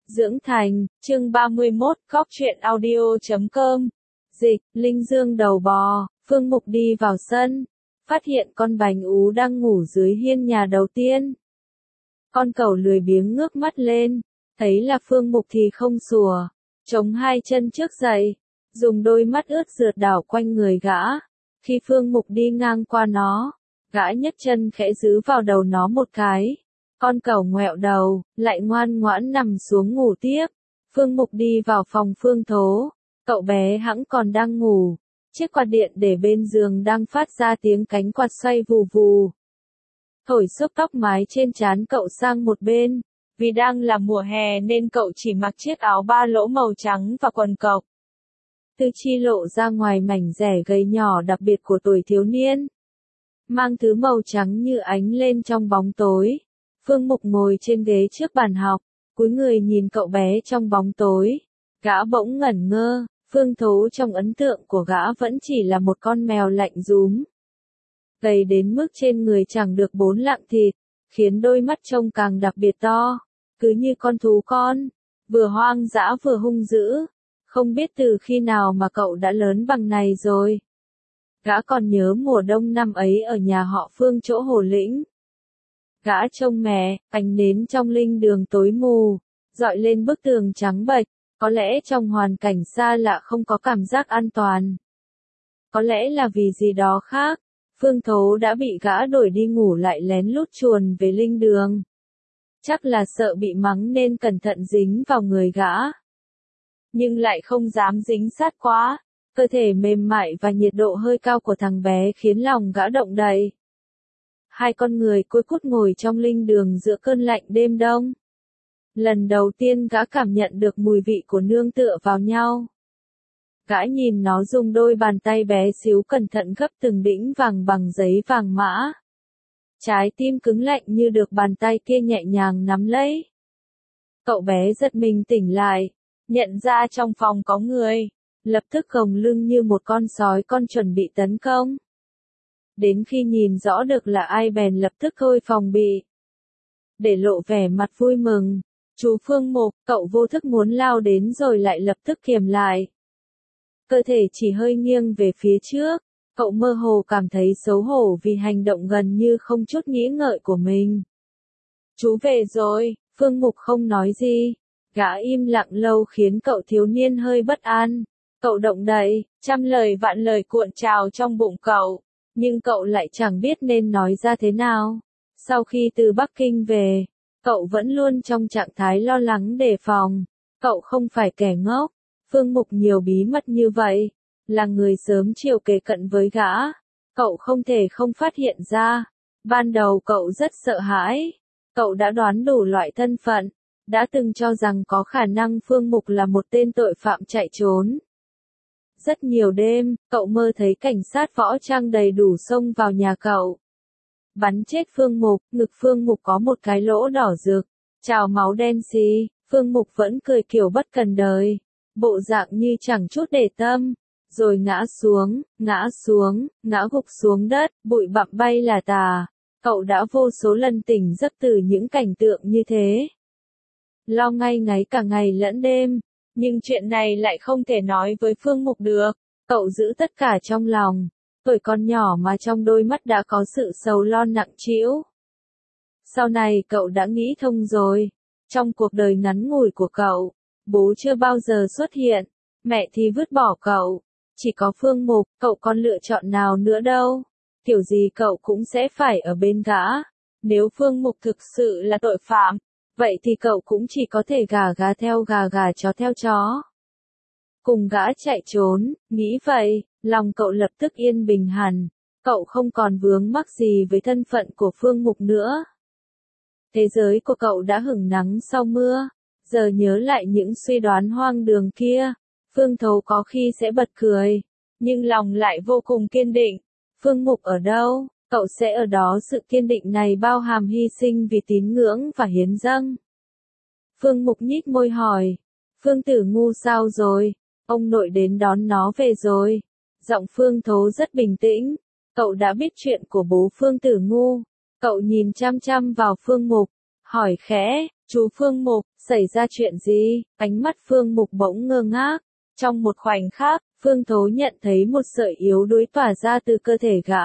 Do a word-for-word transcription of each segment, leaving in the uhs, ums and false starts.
Dưỡng thành, chương ba mươi mốt, cóc truyện audio chấm com. Dịch, Linh Dương đầu bò, Phương Mục đi vào sân, phát hiện con bành ú đang ngủ dưới hiên nhà đầu tiên. Con cẩu lười biếng ngước mắt lên, thấy là Phương Mục thì không sủa, chống hai chân trước dậy, dùng đôi mắt ướt rượt đảo quanh người gã. Khi Phương Mục đi ngang qua nó, gã nhấc chân khẽ giữ vào đầu nó một cái. Con cẩu ngoẹo đầu, lại ngoan ngoãn nằm xuống ngủ tiếp. Phương Mục đi vào phòng Phương Thố, cậu bé hẵng còn đang ngủ. Chiếc quạt điện để bên giường đang phát ra tiếng cánh quạt xoay vù vù. Thổi xốp tóc mái trên trán cậu sang một bên. Vì đang là mùa hè nên cậu chỉ mặc chiếc áo ba lỗ màu trắng và quần cộc. Tư chi lộ ra ngoài mảnh rẻ gầy nhỏ đặc biệt của tuổi thiếu niên. Mang thứ màu trắng như ánh lên trong bóng tối. Phương Mục ngồi trên ghế trước bàn học, cúi người nhìn cậu bé trong bóng tối. Gã bỗng ngẩn ngơ, Phương Thố trong ấn tượng của gã vẫn chỉ là một con mèo lạnh rúm. Gầy đến mức trên người chẳng được bốn lạng thịt, khiến đôi mắt trông càng đặc biệt to, cứ như con thú con, vừa hoang dã vừa hung dữ. Không biết từ khi nào mà cậu đã lớn bằng này rồi. Gã còn nhớ mùa đông năm ấy ở nhà họ Phương chỗ Hồ Lĩnh. Gã trông mẹ, ánh nến trong linh đường tối mù, dọi lên bức tường trắng bệch, có lẽ trong hoàn cảnh xa lạ không có cảm giác an toàn. Có lẽ là vì gì đó khác, Phương Thố đã bị gã đuổi đi ngủ lại lén lút chuồn về linh đường. Chắc là sợ bị mắng nên cẩn thận dính vào người gã. Nhưng lại không dám dính sát quá, cơ thể mềm mại và nhiệt độ hơi cao của thằng bé khiến lòng gã động đậy. Hai con người côi cút ngồi trong linh đường giữa cơn lạnh đêm đông. Lần đầu tiên gã cảm nhận được mùi vị của nương tựa vào nhau. Gã nhìn nó dùng đôi bàn tay bé xíu cẩn thận gấp từng đĩnh vàng bằng giấy vàng mã. Trái tim cứng lạnh như được bàn tay kia nhẹ nhàng nắm lấy. Cậu bé giật mình tỉnh lại, nhận ra trong phòng có người, lập tức gồng lưng như một con sói con chuẩn bị tấn công. Đến khi nhìn rõ được là ai bèn lập tức thôi phòng bị. Để lộ vẻ mặt vui mừng, chú Phương Mục, cậu vô thức muốn lao đến rồi lại lập tức kiềm lại. Cơ thể chỉ hơi nghiêng về phía trước, cậu mơ hồ cảm thấy xấu hổ vì hành động gần như không chút nghĩ ngợi của mình. Chú về rồi, Phương Mục không nói gì, gã im lặng lâu khiến cậu thiếu niên hơi bất an. Cậu động đậy, trăm lời vạn lời cuộn trào trong bụng cậu. Nhưng cậu lại chẳng biết nên nói ra thế nào. Sau khi từ Bắc Kinh về, cậu vẫn luôn trong trạng thái lo lắng đề phòng. Cậu không phải kẻ ngốc. Phương Mục nhiều bí mật như vậy, là người sớm chiều kề cận với gã. Cậu không thể không phát hiện ra. Ban đầu cậu rất sợ hãi. Cậu đã đoán đủ loại thân phận, đã từng cho rằng có khả năng Phương Mục là một tên tội phạm chạy trốn. Rất nhiều đêm, cậu mơ thấy cảnh sát võ trang đầy đủ xông vào nhà cậu. Bắn chết Phương Mục, ngực Phương Mục có một cái lỗ đỏ rực, trào máu đen xì, Phương Mục vẫn cười kiểu bất cần đời, bộ dạng như chẳng chút để tâm, rồi ngã xuống, ngã xuống, ngã gục xuống đất, bụi bặm bay là tà. Cậu đã vô số lần tỉnh giấc từ những cảnh tượng như thế. Lo ngay ngáy cả ngày lẫn đêm. Nhưng chuyện này lại không thể nói với Phương Mục được, cậu giữ tất cả trong lòng, tuổi còn nhỏ mà trong đôi mắt đã có sự sầu lo nặng trĩu. Sau này cậu đã nghĩ thông rồi, trong cuộc đời ngắn ngủi của cậu, bố chưa bao giờ xuất hiện, mẹ thì vứt bỏ cậu, chỉ có Phương Mục, cậu còn lựa chọn nào nữa đâu, kiểu gì cậu cũng sẽ phải ở bên gã, nếu Phương Mục thực sự là tội phạm. Vậy thì cậu cũng chỉ có thể gà gà theo gà gà chó theo chó. Cùng gã chạy trốn, nghĩ vậy, lòng cậu lập tức yên bình hẳn. Cậu không còn vướng mắc gì với thân phận của Phương Mục nữa. Thế giới của cậu đã hửng nắng sau mưa. Giờ nhớ lại những suy đoán hoang đường kia, Phương Thố có khi sẽ bật cười. Nhưng lòng lại vô cùng kiên định. Phương Mục ở đâu? Cậu sẽ ở đó. Sự kiên định này bao hàm hy sinh vì tín ngưỡng và hiến dâng. Phương Mục nhếch môi hỏi. Phương Tử Ngu sao rồi? Ông nội đến đón nó về rồi. Giọng Phương Thố rất bình tĩnh. Cậu đã biết chuyện của bố Phương Tử Ngu. Cậu nhìn chăm chăm vào Phương Mục, hỏi khẽ. Chú Phương Mục, Xảy ra chuyện gì? Ánh mắt Phương Mục bỗng ngơ ngác. Trong một khoảnh khắc, Phương Thố nhận thấy một sợi yếu đuối tỏa ra từ cơ thể gã.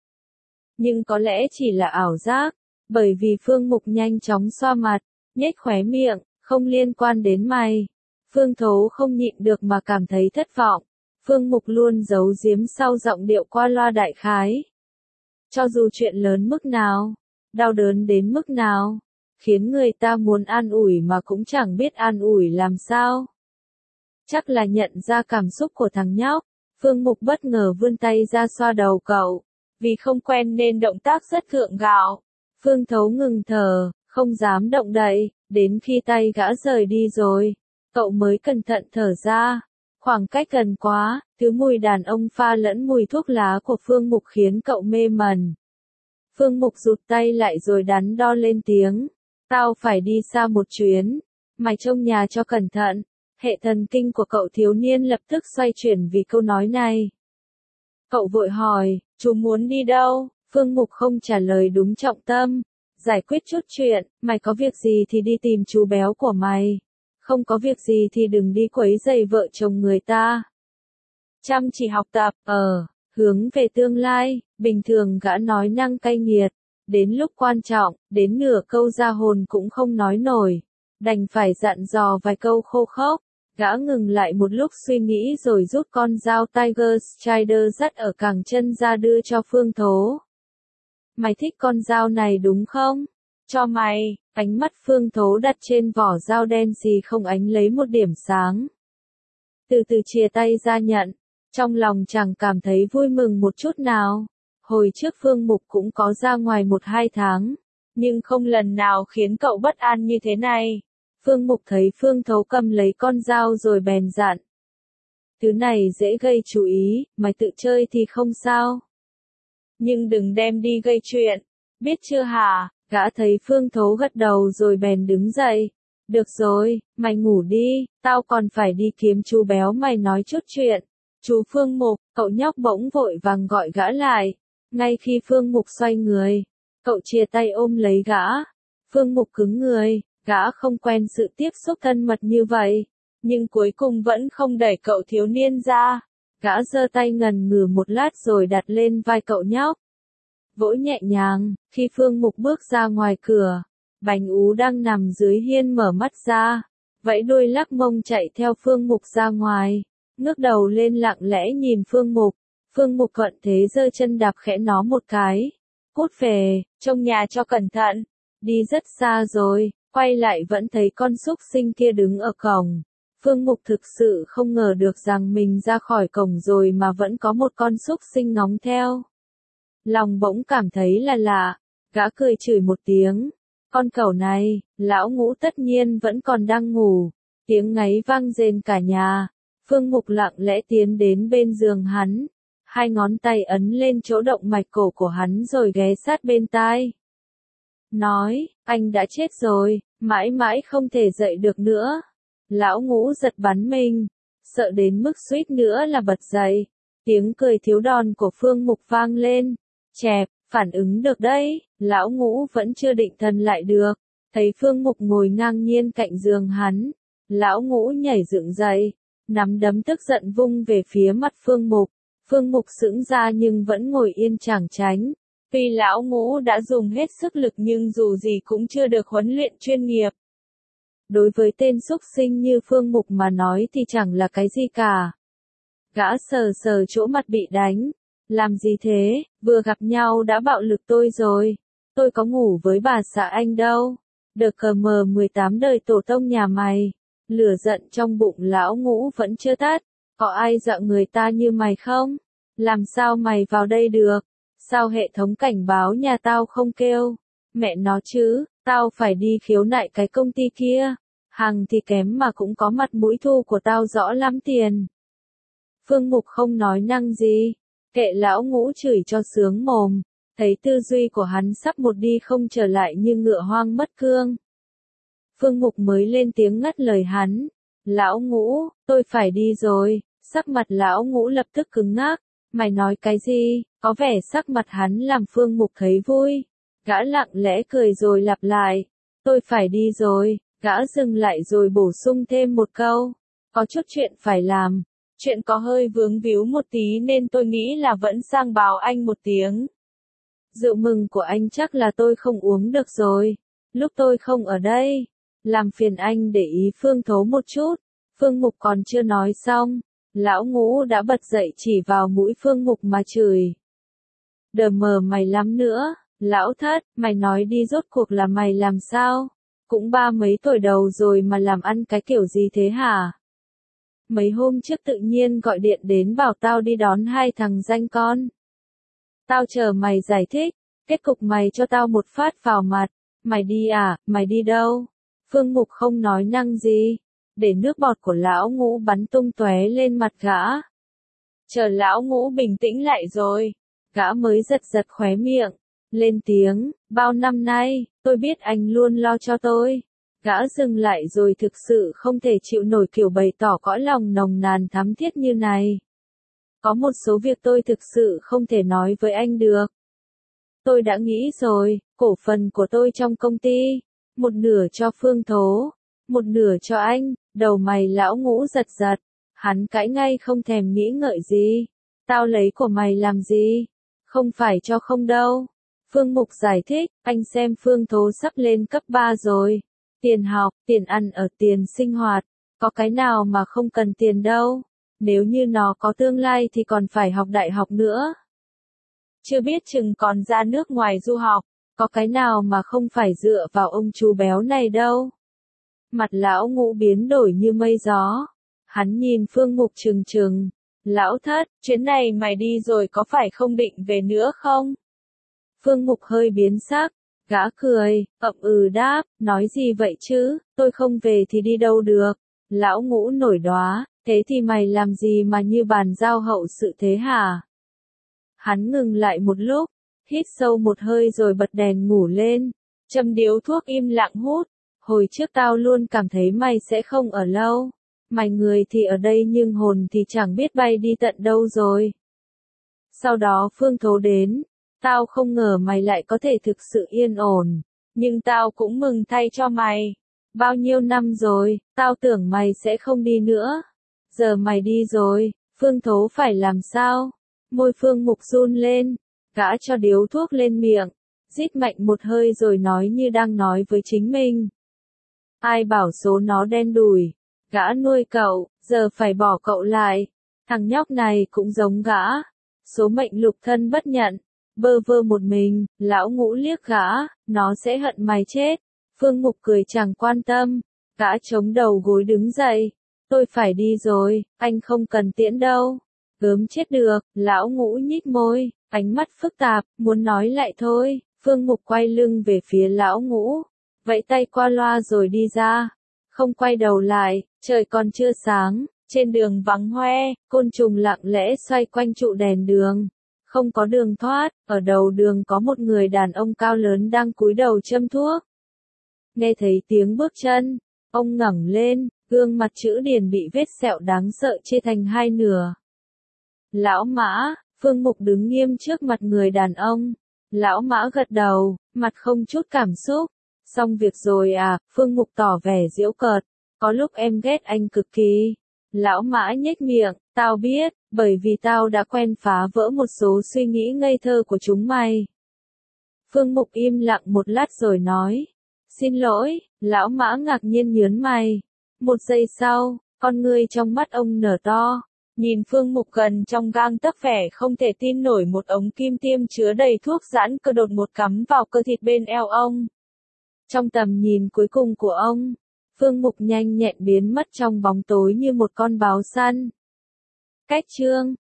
Nhưng có lẽ chỉ là ảo giác, bởi vì Phương Mục nhanh chóng xoa mặt, nhếch khóe miệng, không liên quan đến mày. Phương Thố không nhịn được mà cảm thấy thất vọng. Phương Mục luôn giấu giếm sau giọng điệu qua loa đại khái. Cho dù chuyện lớn mức nào, đau đớn đến mức nào, khiến người ta muốn an ủi mà cũng chẳng biết an ủi làm sao. Chắc là nhận ra cảm xúc của thằng nhóc, Phương Mục bất ngờ vươn tay ra xoa đầu cậu. Vì không quen nên động tác rất gượng gạo. Phương Thấu ngừng thở, không dám động đậy, đến khi tay gã rời đi rồi, cậu mới cẩn thận thở ra. Khoảng cách gần quá, thứ mùi đàn ông pha lẫn mùi thuốc lá của Phương Mục khiến cậu mê mẩn. Phương Mục rụt tay lại rồi đắn đo lên tiếng. Tao phải đi xa một chuyến, mày trông nhà cho cẩn thận. Hệ thần kinh của cậu thiếu niên lập tức xoay chuyển vì câu nói này. Cậu vội hỏi, chú muốn đi đâu? Phương Mục không trả lời đúng trọng tâm. Giải quyết chút chuyện, mày có việc gì thì đi tìm chú béo của mày. Không có việc gì thì đừng đi quấy rầy vợ chồng người ta. Chăm chỉ học tập, ờ, hướng về tương lai, bình thường gã nói năng cay nghiệt. Đến lúc quan trọng, đến nửa câu ra hồn cũng không nói nổi. Đành phải dặn dò vài câu khô khốc. Gã ngừng lại một lúc suy nghĩ rồi rút con dao Tiger Strider dắt ở cẳng chân ra đưa cho Phương Thố. Mày thích con dao này đúng không? Cho mày, ánh mắt Phương Thố đặt trên vỏ dao đen xì không ánh lấy một điểm sáng. Từ từ chìa tay ra nhận, trong lòng chẳng cảm thấy vui mừng một chút nào. Hồi trước Phương Mục cũng có ra ngoài một hai tháng, nhưng không lần nào khiến cậu bất an như thế này. Phương Mục thấy Phương Thấu cầm lấy con dao rồi bèn dặn. Thứ này dễ gây chú ý, mày tự chơi thì không sao. Nhưng đừng đem đi gây chuyện, biết chưa hả? Gã thấy Phương Thấu gật đầu rồi bèn đứng dậy. Được rồi, mày ngủ đi, tao còn phải đi kiếm chú béo mày nói chút chuyện. Chú Phương Mục, cậu nhóc bỗng vội vàng gọi gã lại. Ngay khi Phương Mục xoay người, cậu chia tay ôm lấy gã. Phương Mục cứng người. Gã không quen sự tiếp xúc thân mật như vậy, nhưng cuối cùng vẫn không đẩy cậu thiếu niên ra. Gã giơ tay ngần ngừ một lát rồi đặt lên vai cậu nhóc. Vỗ nhẹ nhàng, khi Phương Mục bước ra ngoài cửa, Bành Ú đang nằm dưới hiên mở mắt ra, vẫy đuôi lắc mông chạy theo Phương Mục ra ngoài, ngước đầu lên lặng lẽ nhìn Phương Mục. Phương Mục thuận thế giơ chân đạp khẽ nó một cái. Cút về, trông nhà cho cẩn thận. Đi rất xa rồi. Quay lại vẫn thấy con súc sinh kia đứng ở cổng. Phương Mục thực sự không ngờ được rằng mình ra khỏi cổng rồi mà vẫn có một con súc sinh ngóng theo. Lòng bỗng cảm thấy là lạ, gã cười chửi một tiếng. Con cẩu này, lão Ngũ tất nhiên vẫn còn đang ngủ. Tiếng ngáy vang rền cả nhà. Phương Mục lặng lẽ tiến đến bên giường hắn. Hai ngón tay ấn lên chỗ động mạch cổ của hắn rồi ghé sát bên tai. Nói, anh đã chết rồi, mãi mãi không thể dậy được nữa. Lão Ngũ giật bắn mình, sợ đến mức suýt nữa là bật dậy. Tiếng cười thiếu đòn của Phương Mục vang lên. Chẹp, phản ứng được đấy, Lão Ngũ vẫn chưa định thần lại được. Thấy Phương Mục ngồi ngang nhiên cạnh giường hắn. Lão Ngũ nhảy dựng dậy, nắm đấm tức giận vung về phía mặt Phương Mục. Phương Mục sững ra nhưng vẫn ngồi yên chẳng tránh. Tuy Lão Ngũ đã dùng hết sức lực nhưng dù gì cũng chưa được huấn luyện chuyên nghiệp. Đối với tên súc sinh như Phương Mục mà nói thì chẳng là cái gì cả. Gã sờ sờ chỗ mặt bị đánh. Làm gì thế, vừa gặp nhau đã bạo lực tôi rồi. Tôi có ngủ với bà xã anh đâu. Được cờ mờ mười tám đời tổ tông nhà mày. Lửa giận trong bụng Lão Ngũ vẫn chưa tắt. Có ai dọa người ta như mày không? Làm sao mày vào đây được? Sao hệ thống cảnh báo nhà tao không kêu? Mẹ nó chứ, tao phải đi khiếu nại cái công ty kia. Hàng thì kém mà cũng có mặt mũi thu của tao rõ lắm tiền. Phương Mục không nói năng gì. Kệ Lão Ngũ chửi cho sướng mồm. Thấy tư duy của hắn sắp một đi không trở lại như ngựa hoang mất cương. Phương Mục mới lên tiếng ngắt lời hắn. Lão Ngũ, tôi phải đi rồi. Sắc mặt Lão Ngũ lập tức cứng ngắc. Mày nói cái gì? Có vẻ sắc mặt hắn làm Phương Mục thấy vui. Gã lặng lẽ cười rồi lặp lại. Tôi phải đi rồi, Gã dừng lại rồi bổ sung thêm một câu. Có chút chuyện phải làm. Chuyện có hơi vướng víu một tí nên tôi nghĩ là vẫn sang báo anh một tiếng. Rượu mừng của anh chắc là tôi không uống được rồi. Lúc tôi không ở đây. Làm phiền anh để ý Phương Thố một chút. Phương Mục còn chưa nói xong. Lão Ngũ đã bật dậy chỉ vào mũi Phương Mục mà chửi. Đờ mờ mày lắm nữa. Lão Thất, mày nói đi rốt cuộc là mày làm sao? Cũng ba mấy tuổi đầu rồi mà làm ăn cái kiểu gì thế hả? Mấy hôm trước tự nhiên gọi điện đến bảo tao đi đón hai thằng danh con. Tao chờ mày giải thích, kết cục mày cho tao một phát vào mặt. Mày đi à, mày đi đâu? Phương Mục không nói năng gì, để nước bọt của Lão Ngũ bắn tung tóe lên mặt gã. Chờ Lão Ngũ bình tĩnh lại rồi, gã mới giật giật khóe miệng, lên tiếng, bao năm nay, tôi biết anh luôn lo cho tôi. Gã dừng lại rồi thực sự không thể chịu nổi kiểu bày tỏ cõi lòng nồng nàn thắm thiết như này. Có một số việc tôi thực sự không thể nói với anh được. Tôi đã nghĩ rồi, cổ phần của tôi trong công ty, một nửa cho Phương Thố, một nửa cho anh. Đầu mày Lão Ngũ giật giật, hắn cãi ngay không thèm nghĩ ngợi gì. Tao lấy của mày làm gì? Không phải cho không đâu. Phương Mục giải thích, anh xem Phương Thố sắp lên cấp ba rồi. Tiền học, tiền ăn ở, tiền sinh hoạt, có cái nào mà không cần tiền đâu. Nếu như nó có tương lai thì còn phải học đại học nữa. Chưa biết chừng còn ra nước ngoài du học, có cái nào mà không phải dựa vào ông chú béo này đâu. Mặt Lão Ngũ biến đổi như mây gió. Hắn nhìn Phương Mục trừng trừng. Lão Thất, chuyến này mày đi rồi có phải không định về nữa không? Phương Mục hơi biến sắc. Gã cười, ậm ừ đáp, nói gì vậy chứ, tôi không về thì đi đâu được. Lão Ngũ nổi đoá, thế thì mày làm gì mà như bàn giao hậu sự thế hả? Hắn ngừng lại một lúc, hít sâu một hơi rồi bật đèn ngủ lên, châm điếu thuốc im lặng hút. Hồi trước tao luôn cảm thấy mày sẽ không ở lâu. Mày người thì ở đây nhưng hồn thì chẳng biết bay đi tận đâu rồi. Sau đó Phương Thố đến. Tao không ngờ mày lại có thể thực sự yên ổn. Nhưng tao cũng mừng thay cho mày. Bao nhiêu năm rồi, tao tưởng mày sẽ không đi nữa. Giờ mày đi rồi, Phương Thố phải làm sao? Môi Phương Mục run lên. Gã cho điếu thuốc lên miệng. Rít mạnh một hơi rồi nói như đang nói với chính mình. Ai bảo số nó đen đủi. Gã nuôi cậu, giờ phải bỏ cậu lại. Thằng nhóc này cũng giống gã. Số mệnh lục thân bất nhận. Bơ vơ một mình, Lão Ngũ liếc gã, nó sẽ hận mày chết. Phương Mục cười chẳng quan tâm. Gã chống đầu gối đứng dậy. Tôi phải đi rồi, anh không cần tiễn đâu. Gớm chết được, Lão Ngũ nhích môi, ánh mắt phức tạp, muốn nói lại thôi. Phương Mục quay lưng về phía Lão Ngũ, vẫy tay qua loa rồi đi ra. Không quay đầu lại, trời còn chưa sáng, trên đường vắng hoe, côn trùng lặng lẽ xoay quanh trụ đèn đường. Không có đường thoát, ở đầu đường có một người đàn ông cao lớn đang cúi đầu châm thuốc. Nghe thấy tiếng bước chân, ông ngẩng lên, gương mặt chữ điền bị vết sẹo đáng sợ chia thành hai nửa. Lão Mã, Phương Mục đứng nghiêm trước mặt người đàn ông. Lão Mã gật đầu, mặt không chút cảm xúc. Xong việc rồi à, Phương Mục tỏ vẻ giễu cợt. Có lúc em ghét anh cực kỳ. Lão Mã nhếch miệng, tao biết, bởi vì tao đã quen phá vỡ một số suy nghĩ ngây thơ của chúng mày. Phương Mục im lặng một lát rồi nói. Xin lỗi, Lão Mã ngạc nhiên nhớn mày. Một giây sau, con ngươi trong mắt ông nở to. Nhìn Phương Mục gần trong gang tấc vẻ không thể tin nổi một ống kim tiêm chứa đầy thuốc giãn cơ đột một cắm vào cơ thịt bên eo ông. Trong tầm nhìn cuối cùng của ông, Phương Mục nhanh nhẹn biến mất trong bóng tối như một con báo săn. Cách chương